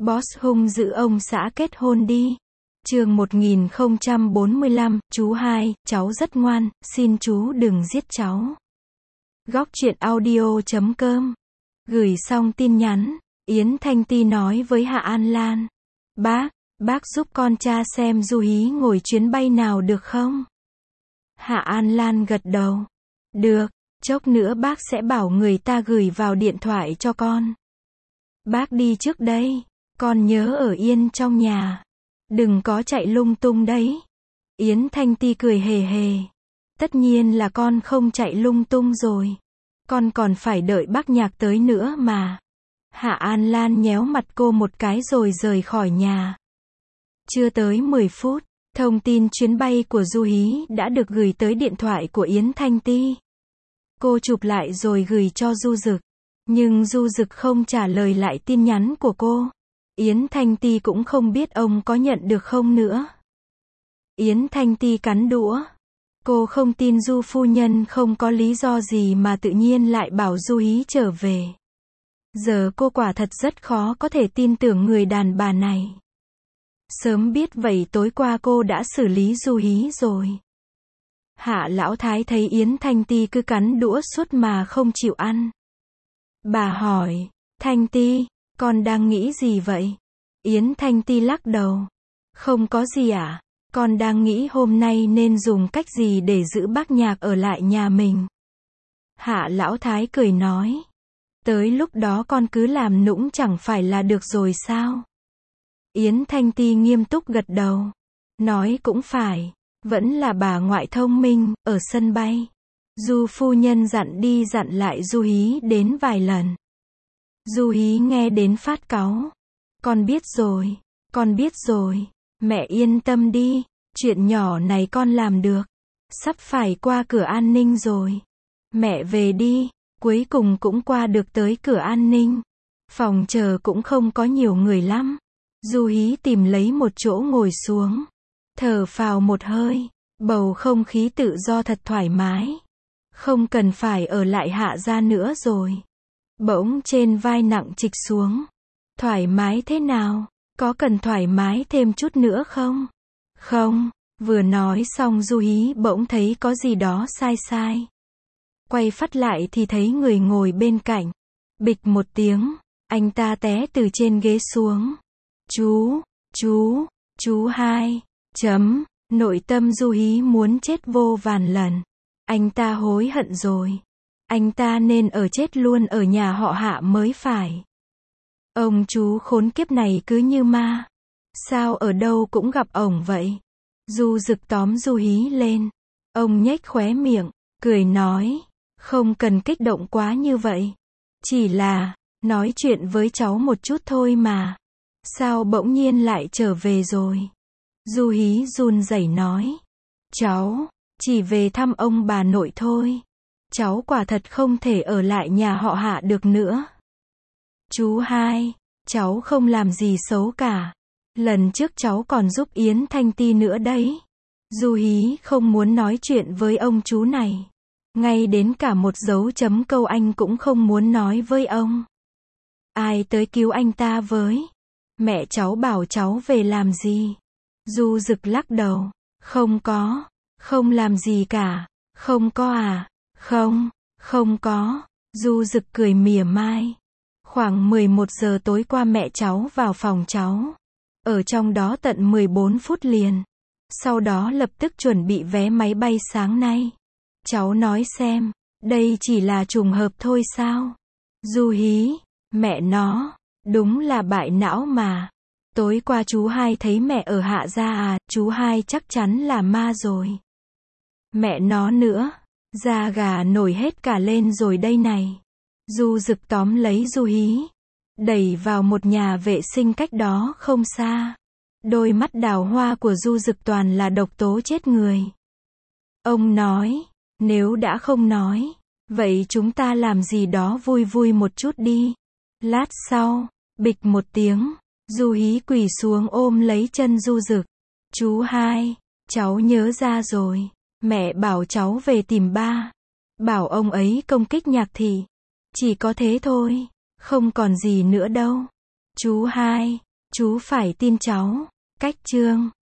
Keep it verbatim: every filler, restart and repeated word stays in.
Boss hung dữ ông xã kết hôn đi. Chương một nghìn không trăm bốn mươi lăm, chú hai, cháu rất ngoan, xin chú đừng giết cháu. Góc truyện audio chấm com. Gửi xong tin nhắn, Yến Thanh Ti nói với Hạ An Lan. Bác, bác giúp con tra xem Du Hí ngồi chuyến bay nào được không? Hạ An Lan gật đầu. Được, chốc nữa bác sẽ bảo người ta gửi vào điện thoại cho con. Bác đi trước đây, con nhớ ở yên trong nhà. Đừng có chạy lung tung đấy. Yến Thanh Ti cười hề hề. Tất nhiên là con không chạy lung tung rồi. Con còn phải đợi bác Nhạc tới nữa mà. Hạ An Lan nhéo mặt cô một cái rồi rời khỏi nhà. Chưa tới mười phút, thông tin chuyến bay của Du Hí đã được gửi tới điện thoại của Yến Thanh Ti. Cô chụp lại rồi gửi cho Du Dực. Nhưng Du Dực không trả lời lại tin nhắn của cô. Yến Thanh Ti cũng không biết ông có nhận được không nữa. Yến Thanh Ti cắn đũa. Cô không tin Du phu nhân không có lý do gì mà tự nhiên lại bảo Du Hí trở về. Giờ cô quả thật rất khó có thể tin tưởng người đàn bà này. Sớm biết vậy tối qua cô đã xử lý Du Hí rồi. Hạ Lão Thái thấy Yến Thanh Ti cứ cắn đũa suốt mà không chịu ăn. Bà hỏi, Thanh Ti, con đang nghĩ gì vậy? Yến Thanh Ti lắc đầu. Không có gì ạ. À? Con đang nghĩ hôm nay nên dùng cách gì để giữ bác Nhạc ở lại nhà mình. Hạ Lão Thái cười nói. Tới lúc đó con cứ làm nũng chẳng phải là được rồi sao? Yến Thanh Ti nghiêm túc gật đầu. Nói cũng phải. Vẫn là bà ngoại thông minh, ở sân bay. Du phu nhân dặn đi dặn lại Du Hí đến vài lần. Du Hí nghe đến phát cáu. Con biết rồi, con biết rồi. Mẹ yên tâm đi, chuyện nhỏ này con làm được. Sắp phải qua cửa an ninh rồi. Mẹ về đi, cuối cùng cũng qua được tới cửa an ninh. Phòng chờ cũng không có nhiều người lắm. Du Hí tìm lấy một chỗ ngồi xuống. Thở phào một hơi, bầu không khí tự do thật thoải mái. Không cần phải ở lại Hạ gia nữa rồi. Bỗng trên vai nặng trịch xuống. Thoải mái thế nào? Có cần thoải mái thêm chút nữa không? Không, vừa nói xong Du Hí bỗng thấy có gì đó sai sai. Quay phát lại thì thấy người ngồi bên cạnh. Bịch một tiếng, anh ta té từ trên ghế xuống. Chú, chú, chú hai, chấm, nội tâm Du Hí muốn chết vô vàn lần. Anh ta hối hận rồi. Anh ta nên ở chết luôn ở nhà họ Hạ mới phải. Ông chú khốn kiếp này cứ như ma. Sao ở đâu cũng gặp ổng vậy? Du Dực tóm Du Hí lên. Ông nhếch khóe miệng, cười nói. Không cần kích động quá như vậy. Chỉ là, nói chuyện với cháu một chút thôi mà. Sao bỗng nhiên lại trở về rồi? Du Hí run rẩy nói. Cháu, chỉ về thăm ông bà nội thôi. Cháu quả thật không thể ở lại nhà họ Hạ được nữa. Chú hai, cháu không làm gì xấu cả. Lần trước cháu còn giúp Yến Thanh Ti nữa đấy. Du Hí không muốn nói chuyện với ông chú này. Ngay đến cả một dấu chấm câu anh cũng không muốn nói với ông. Ai tới cứu anh ta với? Mẹ cháu bảo cháu về làm gì? Du Dực lắc đầu. Không có, không làm gì cả. Không có à? Không, không có. Du Dực cười mỉa mai. Khoảng mười một giờ tối qua mẹ cháu vào phòng cháu. Ở trong đó tận mười bốn phút liền. Sau đó lập tức chuẩn bị vé máy bay sáng nay. Cháu nói xem, đây chỉ là trùng hợp thôi sao? Du Hí, mẹ nó, đúng là bại não mà. Tối qua chú hai thấy mẹ ở Hạ gia à, chú hai chắc chắn là ma rồi. Mẹ nó nữa, da gà nổi hết cả lên rồi đây này. Du Dực tóm lấy Du Hí, đẩy vào một nhà vệ sinh cách đó không xa. Đôi mắt đào hoa của Du Dực toàn là độc tố chết người. Ông nói, nếu đã không nói, vậy chúng ta làm gì đó vui vui một chút đi. Lát sau, bịch một tiếng, Du Hí quỳ xuống ôm lấy chân Du Dực. Chú hai, cháu nhớ ra rồi. Mẹ bảo cháu về tìm ba. Bảo ông ấy công kích Nhạc Thị. Chỉ có thế thôi, không còn gì nữa đâu. Chú hai, Chú phải tin cháu. Cách chương